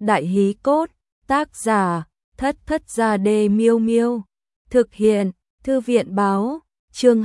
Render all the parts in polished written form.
Đại hí cốt, tác giả, Thất Thất Gia Đê Miêu Miêu. Thực hiện, Thư viện báo, chương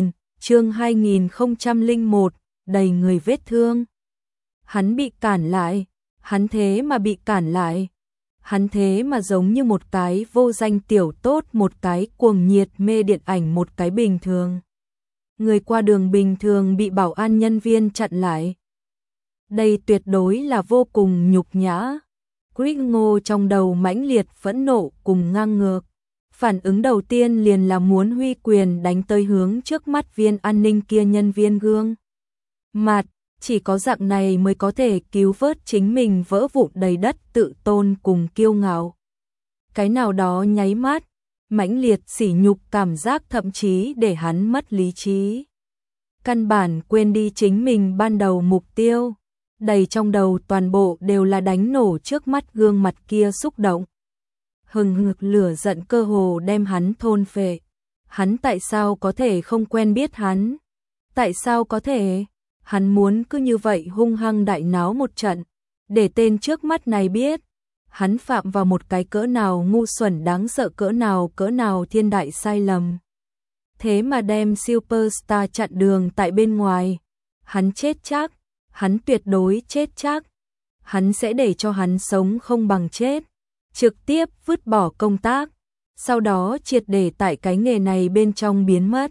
2001, đầy người vết thương. Hắn bị cản lại, hắn thế mà bị cản lại. Hắn thế mà giống như một cái vô danh tiểu tốt, một cái cuồng nhiệt mê điện ảnh, một cái bình thường. Người qua đường bình thường bị bảo an nhân viên chặn lại. Đây tuyệt đối là vô cùng nhục nhã. Chris Ngô trong đầu mãnh liệt phẫn nộ cùng ngang ngược. Phản ứng đầu tiên liền là muốn huy quyền đánh tới hướng trước mắt viên an ninh kia nhân viên gương mặt. Chỉ có dạng này mới có thể cứu vớt chính mình vỡ vụn đầy đất tự tôn cùng kiêu ngạo. Cái nào đó nháy mắt, mãnh liệt sỉ nhục cảm giác thậm chí để hắn mất lý trí. Căn bản quên đi chính mình ban đầu mục tiêu. Đầy trong đầu toàn bộ đều là đánh nổ trước mắt gương mặt kia xúc động. Hừng hực lửa giận cơ hồ đem hắn thôn phệ. Hắn tại sao có thể không quen biết hắn? Tại sao có thể? Hắn muốn cứ như vậy hung hăng đại náo một trận, để tên trước mắt này biết, hắn phạm vào một cái cỡ nào ngu xuẩn đáng sợ, cỡ nào thiên đại sai lầm. Thế mà đem superstar chặn đường tại bên ngoài, hắn chết chắc, hắn tuyệt đối chết chắc. Hắn sẽ để cho hắn sống không bằng chết, trực tiếp vứt bỏ công tác, sau đó triệt để tại cái nghề này bên trong biến mất.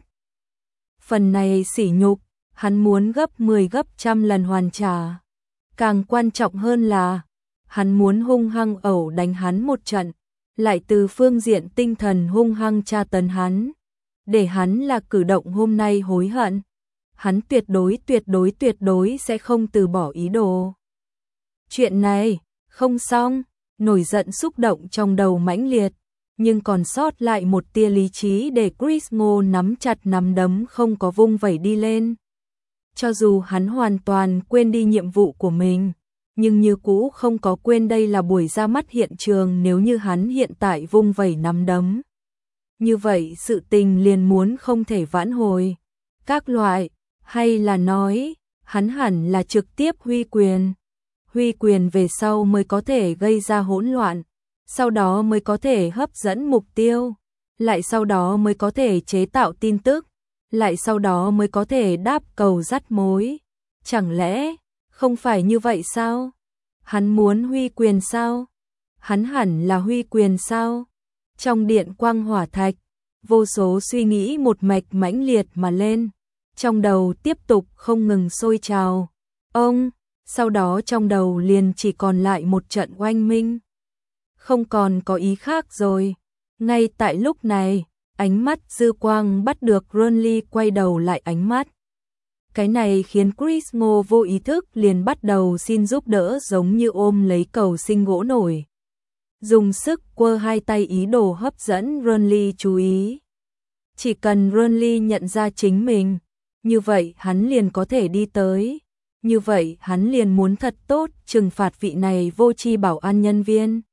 Phần này sỉ nhục, hắn muốn gấp 10 gấp trăm lần hoàn trả. Càng quan trọng hơn là, hắn muốn hung hăng ẩu đánh hắn một trận, lại từ phương diện tinh thần hung hăng tra tấn hắn, để hắn là cử động hôm nay hối hận. Hắn tuyệt đối sẽ không từ bỏ ý đồ. Chuyện này, không xong, nổi giận xúc động trong đầu mãnh liệt, nhưng còn sót lại một tia lý trí để Chris Ngô nắm chặt nắm đấm không có vung vẩy đi lên. Cho dù hắn hoàn toàn quên đi nhiệm vụ của mình, nhưng như cũ không có quên đây là buổi ra mắt hiện trường. Nếu như hắn hiện tại vung vẩy nắm đấm, như vậy sự tình liền muốn không thể vãn hồi. Các loại, hay là nói, hắn hẳn là trực tiếp huy quyền. Huy quyền về sau mới có thể gây ra hỗn loạn, sau đó mới có thể hấp dẫn mục tiêu, lại sau đó mới có thể chế tạo tin tức, lại sau đó mới có thể đáp cầu dắt mối. Chẳng lẽ không phải như vậy sao? Hắn muốn huy quyền sao? Hắn hẳn là huy quyền sao? Trong điện quang hỏa thạch, vô số suy nghĩ một mạch mãnh liệt mà lên, trong đầu tiếp tục không ngừng sôi trào. Sau đó trong đầu liền chỉ còn lại một trận oanh minh. Không còn có ý khác rồi. Ngay tại lúc này, ánh mắt dư quang bắt được Ronly quay đầu lại ánh mắt. Cái này khiến Chris Ngô vô ý thức liền bắt đầu xin giúp đỡ, giống như ôm lấy cầu sinh gỗ nổi. Dùng sức quơ hai tay ý đồ hấp dẫn Ronly chú ý. Chỉ cần Ronly nhận ra chính mình, như vậy hắn liền có thể đi tới. Như vậy hắn liền muốn thật tốt trừng phạt vị này vô tri bảo an nhân viên.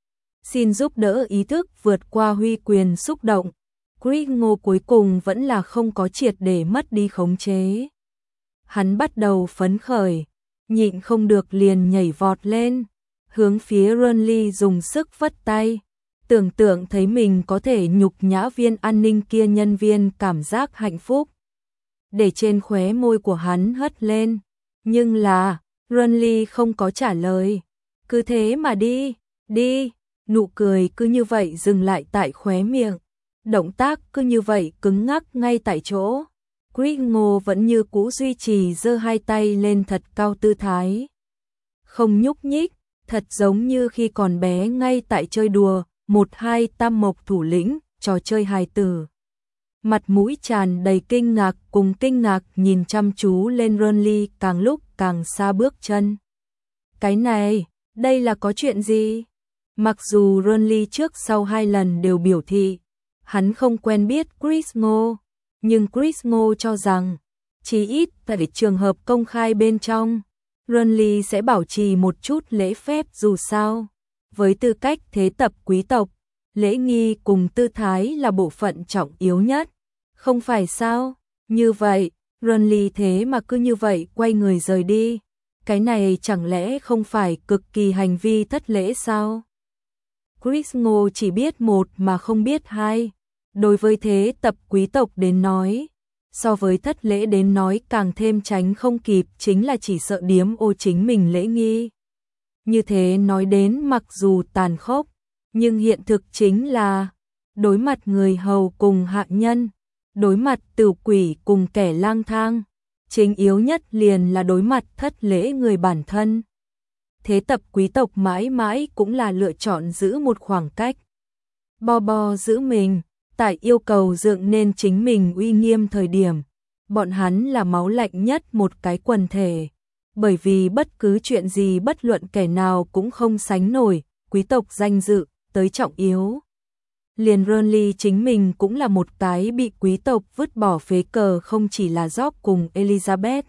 Xin giúp đỡ ý thức vượt qua huy quyền xúc động. Chris Ngô cuối cùng vẫn là không có triệt để mất đi khống chế. Hắn bắt đầu phấn khởi, nhịn không được liền nhảy vọt lên, hướng phía Ronly dùng sức vất tay, tưởng tượng thấy mình có thể nhục nhã viên an ninh kia nhân viên, cảm giác hạnh phúc để trên khóe môi của hắn hất lên. Nhưng là, Ronly không có trả lời, cứ thế mà đi, nụ cười cứ như vậy dừng lại tại khóe miệng, động tác cứ như vậy cứng ngắc ngay tại chỗ. Chris Ngô vẫn như cũ duy trì giơ hai tay lên thật cao tư thái, không nhúc nhích, thật giống như khi còn bé ngay tại chơi đùa, 1-2 tam mộc thủ lĩnh, trò chơi hài tử. Mặt mũi tràn đầy kinh ngạc, cùng kinh ngạc nhìn chăm chú lên Ronly, càng lúc càng xa bước chân. Cái này, đây là có chuyện gì? Mặc dù Ronly trước sau 2 lần đều biểu thị hắn không quen biết Chris Ngô, nhưng Chris Ngô cho rằng chí ít tại trường hợp công khai bên trong, Ronly sẽ bảo trì một chút lễ phép. Dù sao, với tư cách thế tập quý tộc, lễ nghi cùng tư thái là bộ phận trọng yếu nhất, không phải sao? Như vậy, Ronly thế mà cứ như vậy quay người rời đi. Cái này chẳng lẽ không phải cực kỳ hành vi thất lễ sao? Chris Ngô chỉ biết một mà không biết hai. Đối với thế tập quý tộc đến nói, so với thất lễ đến nói càng thêm tránh không kịp chính là chỉ sợ điếm ô chính mình lễ nghi. Như thế nói đến mặc dù tàn khốc, nhưng hiện thực chính là đối mặt người hầu cùng hạ nhân, đối mặt tửu quỷ cùng kẻ lang thang, chính yếu nhất liền là đối mặt thất lễ người bản thân. Thế tập quý tộc mãi mãi cũng là lựa chọn giữ một khoảng cách. Bo giữ mình, tại yêu cầu dựng nên chính mình uy nghiêm thời điểm, bọn hắn là máu lạnh nhất một cái quần thể. Bởi vì bất cứ chuyện gì bất luận kẻ nào cũng không sánh nổi, quý tộc danh dự, tới trọng yếu. Liền Renly chính mình cũng là một cái bị quý tộc vứt bỏ phế cờ không chỉ là George cùng Elizabeth.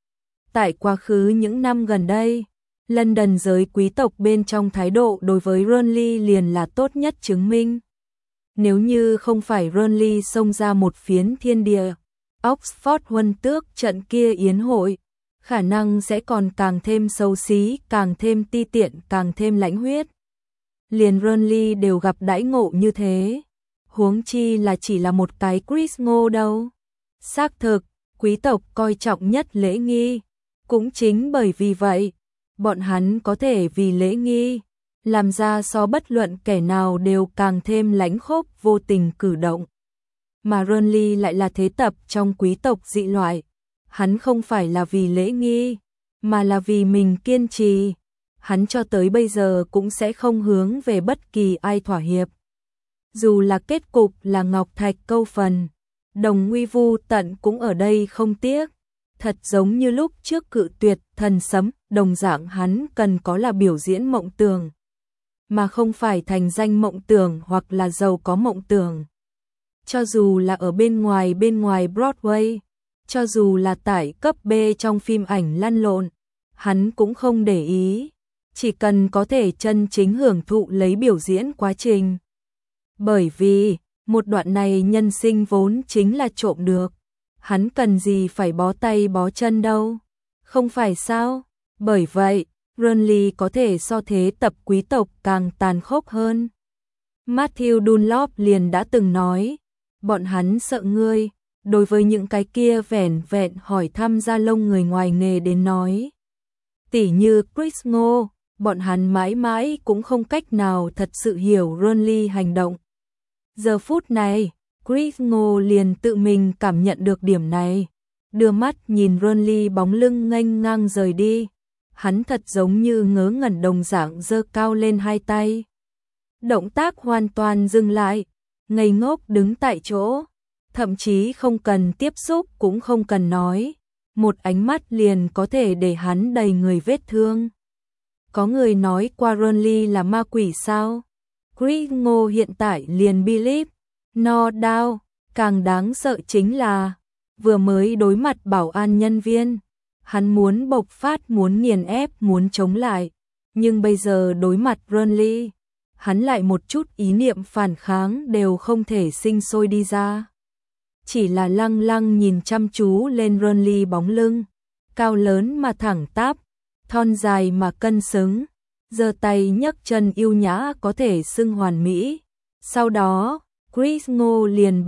Tại quá khứ những năm gần đây, London giới quý tộc bên trong thái độ đối với Renly liền là tốt nhất chứng minh. Nếu như không phải Renly xông ra một phiến thiên địa, Oxford huân tước trận kia yến hội, khả năng sẽ còn càng thêm xấu xí, càng thêm ti tiện, càng thêm lãnh huyết. Liền Renly đều gặp đãi ngộ như thế, huống chi là chỉ là một cái Chris Ngô đâu. Xác thực, quý tộc coi trọng nhất lễ nghi, cũng chính bởi vì vậy, bọn hắn có thể vì lễ nghi, làm ra so bất luận kẻ nào đều càng thêm lãnh khốc vô tình cử động. Mà Renly lại là thế tập trong quý tộc dị loại, hắn không phải là vì lễ nghi, mà là vì mình kiên trì. Hắn cho tới bây giờ cũng sẽ không hướng về bất kỳ ai thỏa hiệp. Dù là kết cục là ngọc thạch câu phần, đồng nguy vu tận cũng ở đây không tiếc. Thật giống như lúc trước cự tuyệt thần sấm, đồng dạng hắn cần có là biểu diễn mộng tưởng, mà không phải thành danh mộng tưởng hoặc là giàu có mộng tưởng. Cho dù là ở bên ngoài Broadway, cho dù là tại cấp B trong phim ảnh lăn lộn, hắn cũng không để ý, chỉ cần có thể chân chính hưởng thụ lấy biểu diễn quá trình. Bởi vì, một đoạn này nhân sinh vốn chính là trộm được, hắn cần gì phải bó tay bó chân đâu, không phải sao? Bởi vậy, Renly có thể so thế tập quý tộc càng tàn khốc hơn. Matthew Dunlop liền đã từng nói, bọn hắn sợ ngươi, đối với những cái kia vẻn vẹn hỏi thăm ra lông người ngoài nghề đến nói. Tỉ như Chris Ngô, bọn hắn mãi mãi cũng không cách nào thật sự hiểu Renly hành động. Giờ phút này, Chris Ngô liền tự mình cảm nhận được điểm này, đưa mắt nhìn Renly bóng lưng nghênh ngang rời đi, hắn thật giống như ngớ ngẩn đồng dạng giơ cao lên hai tay. Động tác hoàn toàn dừng lại, ngây ngốc đứng tại chỗ, thậm chí không cần tiếp xúc cũng không cần nói, một ánh mắt liền có thể để hắn đầy người vết thương. Có người nói qua Renly là ma quỷ sao? Chris Ngô hiện tại liền believe, no doubt, càng đáng sợ chính là, vừa mới đối mặt bảo an nhân viên, hắn muốn bộc phát, muốn nghiền ép, muốn chống lại, nhưng bây giờ đối mặt Renly, hắn lại một chút ý niệm phản kháng đều không thể sinh sôi đi ra. Chỉ là lăng lăng nhìn chăm chú lên Renly bóng lưng, cao lớn mà thẳng tắp, thon dài mà cân xứng, giơ tay nhấc chân yêu nhã có thể xưng hoàn mỹ. Sau đó, Chris Ngô liền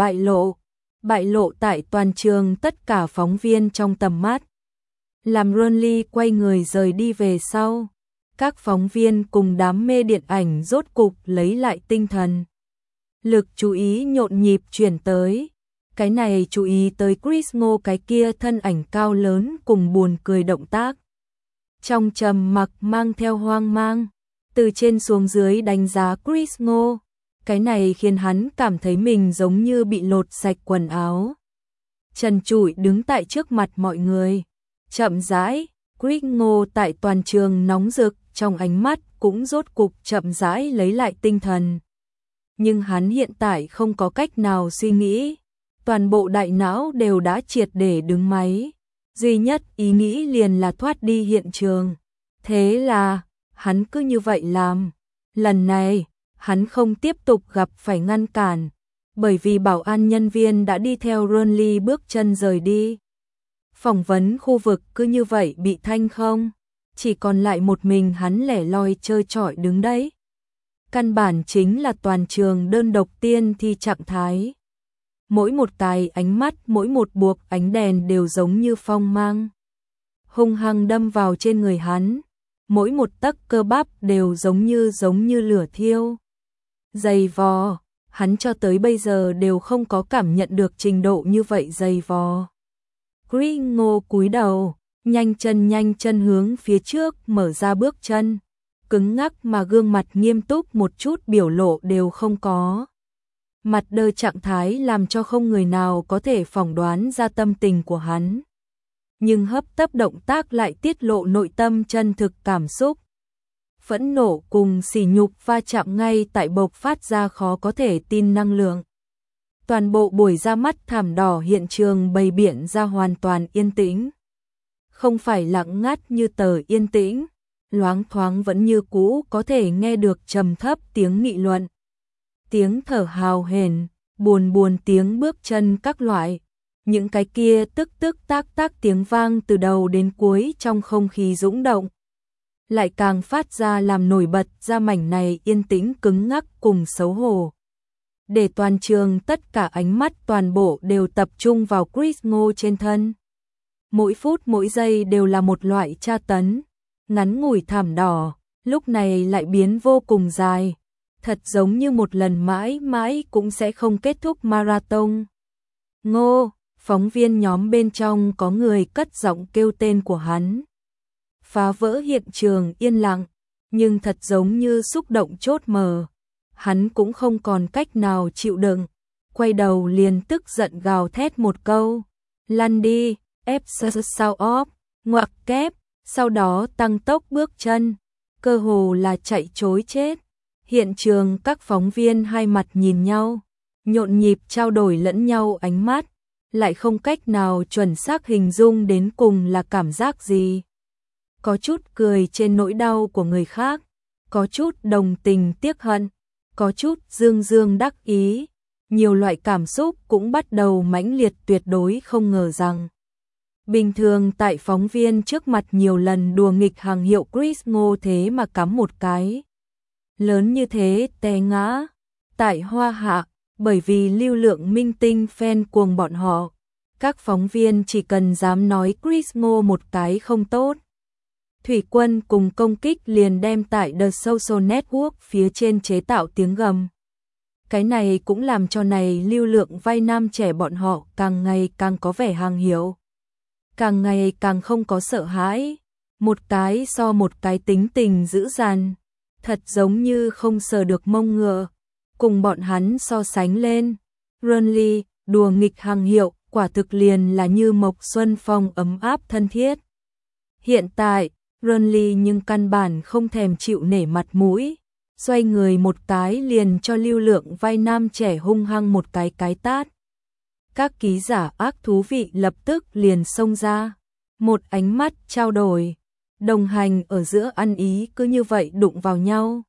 bại lộ tại toàn trường tất cả phóng viên trong tầm mắt. Làm Renly quay người rời đi về sau, các phóng viên cùng đám mê điện ảnh rốt cục lấy lại tinh thần. Lực chú ý nhộn nhịp chuyển tới, cái này chú ý tới Chris Ngô cái kia thân ảnh cao lớn cùng buồn cười động tác. Trong trầm mặc mang theo hoang mang, từ trên xuống dưới đánh giá Chris Ngô, cái này khiến hắn cảm thấy mình giống như bị lột sạch quần áo. Trần trụi đứng tại trước mặt mọi người, chậm rãi, Chris Ngô tại toàn trường nóng rực, trong ánh mắt cũng rốt cục chậm rãi lấy lại tinh thần. Nhưng hắn hiện tại không có cách nào suy nghĩ, toàn bộ đại não đều đã triệt để đứng máy. Duy nhất ý nghĩ liền là thoát đi hiện trường. Thế là, hắn cứ như vậy làm. Lần này, hắn không tiếp tục gặp phải ngăn cản, bởi vì bảo an nhân viên đã đi theo Renly bước chân rời đi. Phỏng vấn khu vực cứ như vậy bị thanh không. chỉ còn lại một mình hắn lẻ loi trơ trọi đứng đấy. Căn bản chính là toàn trường đơn độc tiên thi trạng thái. Mỗi một cái ánh mắt, mỗi một buộc ánh đèn đều giống như phong mang, hung hăng đâm vào trên người hắn. Mỗi một tấc cơ bắp đều giống như lửa thiêu. Dày vò, hắn cho tới bây giờ đều không có cảm nhận được trình độ như vậy dày vò. Chris Ngô cúi đầu, nhanh chân hướng phía trước mở ra bước chân, cứng ngắc mà gương mặt nghiêm túc một chút biểu lộ đều không có. Mặt đơ trạng thái làm cho không người nào có thể phỏng đoán ra tâm tình của hắn. Nhưng hấp tấp động tác lại tiết lộ nội tâm chân thực cảm xúc. Phẫn nộ cùng sỉ nhục va chạm ngay tại bộc phát ra khó có thể tin năng lượng. Toàn bộ buổi ra mắt thảm đỏ hiện trường bày biện ra hoàn toàn yên tĩnh. Không phải lặng ngắt như tờ yên tĩnh, loáng thoáng vẫn như cũ có thể nghe được trầm thấp tiếng nghị luận. Tiếng thở hào hển, buồn tiếng bước chân các loại. Những cái kia tức tác tiếng vang từ đầu đến cuối trong không khí dũng động. Lại càng phát ra làm nổi bật ra mảnh này yên tĩnh cứng ngắc cùng xấu hổ. Để toàn trường tất cả ánh mắt toàn bộ đều tập trung vào Chris Ngô trên thân. Mỗi phút mỗi giây đều là một loại tra tấn. Ngắn ngủi thảm đỏ, lúc này lại biến vô cùng dài. Thật giống như một lần mãi mãi cũng sẽ không kết thúc marathon. Ngô, phóng viên nhóm bên trong có người cất giọng kêu tên của hắn. Phá vỡ hiện trường yên lặng, nhưng thật giống như xúc động chốt mở. Hắn cũng không còn cách nào chịu đựng, quay đầu liền tức giận gào thét một câu. Lăn đi, ép sao óp, ngoặc kép, sau đó tăng tốc bước chân, cơ hồ là chạy trối chết. Hiện trường các phóng viên hai mặt nhìn nhau, nhộn nhịp trao đổi lẫn nhau ánh mắt, lại không cách nào chuẩn xác hình dung đến cùng là cảm giác gì. Có chút cười trên nỗi đau của người khác, có chút đồng tình tiếc hận, có chút dương đắc ý, nhiều loại cảm xúc cũng bắt đầu mãnh liệt, tuyệt đối không ngờ rằng. Bình thường tại phóng viên trước mặt nhiều lần đùa nghịch hàng hiệu Chris Ngô thế mà cắm một cái lớn như thế té ngã. Tại Hoa Hạ, bởi vì lưu lượng minh tinh fan cuồng bọn họ, các phóng viên chỉ cần dám nói Chris Ngô một cái không tốt, thủy quân cùng công kích liền đem tại The Social Network phía trên chế tạo tiếng gầm. Cái này cũng làm cho này lưu lượng vai nam trẻ bọn họ càng ngày càng có vẻ hàng hiệu, càng ngày càng không có sợ hãi, một cái so một cái tính tình dữ dằn, thật giống như không sờ được mông ngựa. Cùng bọn hắn so sánh lên, Renly đùa nghịch hàng hiệu quả thực liền là như Mộc Xuân Phong ấm áp thân thiết. Hiện tại, Renly nhưng căn bản không thèm chịu nể mặt mũi, xoay người một cái liền cho lưu lượng vai nam trẻ hung hăng một cái tát. Các ký giả ác thú vị lập tức liền xông ra, một ánh mắt trao đổi, đồng hành ở giữa ăn ý cứ như vậy đụng vào nhau.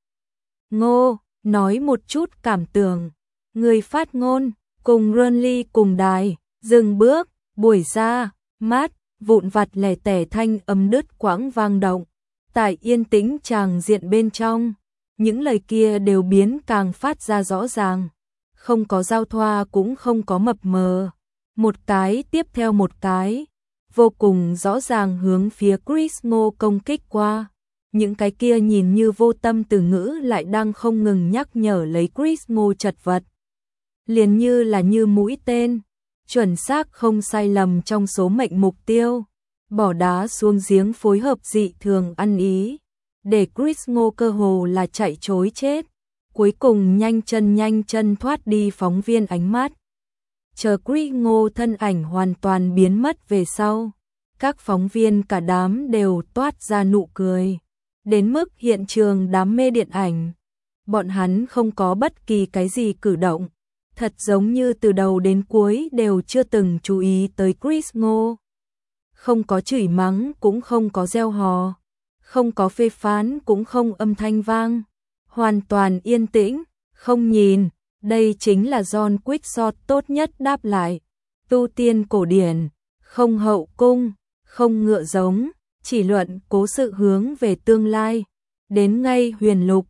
Ngô, nói một chút cảm tưởng, người phát ngôn, cùng Renly cùng đài, dừng bước, buổi ra, mát, vụn vặt lẻ tẻ thanh âm đứt quãng vang động. Tại yên tĩnh tràng diện bên trong, những lời kia đều biến càng phát ra rõ ràng, không có giao thoa cũng không có mập mờ, một cái tiếp theo một cái, vô cùng rõ ràng hướng phía Chris Ngô công kích qua. Những cái kia nhìn như vô tâm từ ngữ lại đang không ngừng nhắc nhở lấy Chris Ngô chật vật. Liền như là như mũi tên, chuẩn xác không sai lầm trong số mệnh mục tiêu, bỏ đá xuống giếng phối hợp dị thường ăn ý, để Chris Ngô cơ hồ là chạy trối chết, cuối cùng nhanh chân thoát đi phóng viên ánh mắt. Chờ Chris Ngô thân ảnh hoàn toàn biến mất về sau, các phóng viên cả đám đều toát ra nụ cười, đến mức hiện trường đám mê điện ảnh, bọn hắn không có bất kỳ cái gì cử động, thật giống như từ đầu đến cuối đều chưa từng chú ý tới Chris Ngô. Không có chửi mắng cũng không có reo hò, không có phê phán cũng không âm thanh vang, hoàn toàn yên tĩnh, không nhìn. Đây chính là John Quixote tốt nhất đáp lại, tu tiên cổ điển, không hậu cung, không ngựa giống, chỉ luận cố sự hướng về tương lai. Đến ngay huyền lục,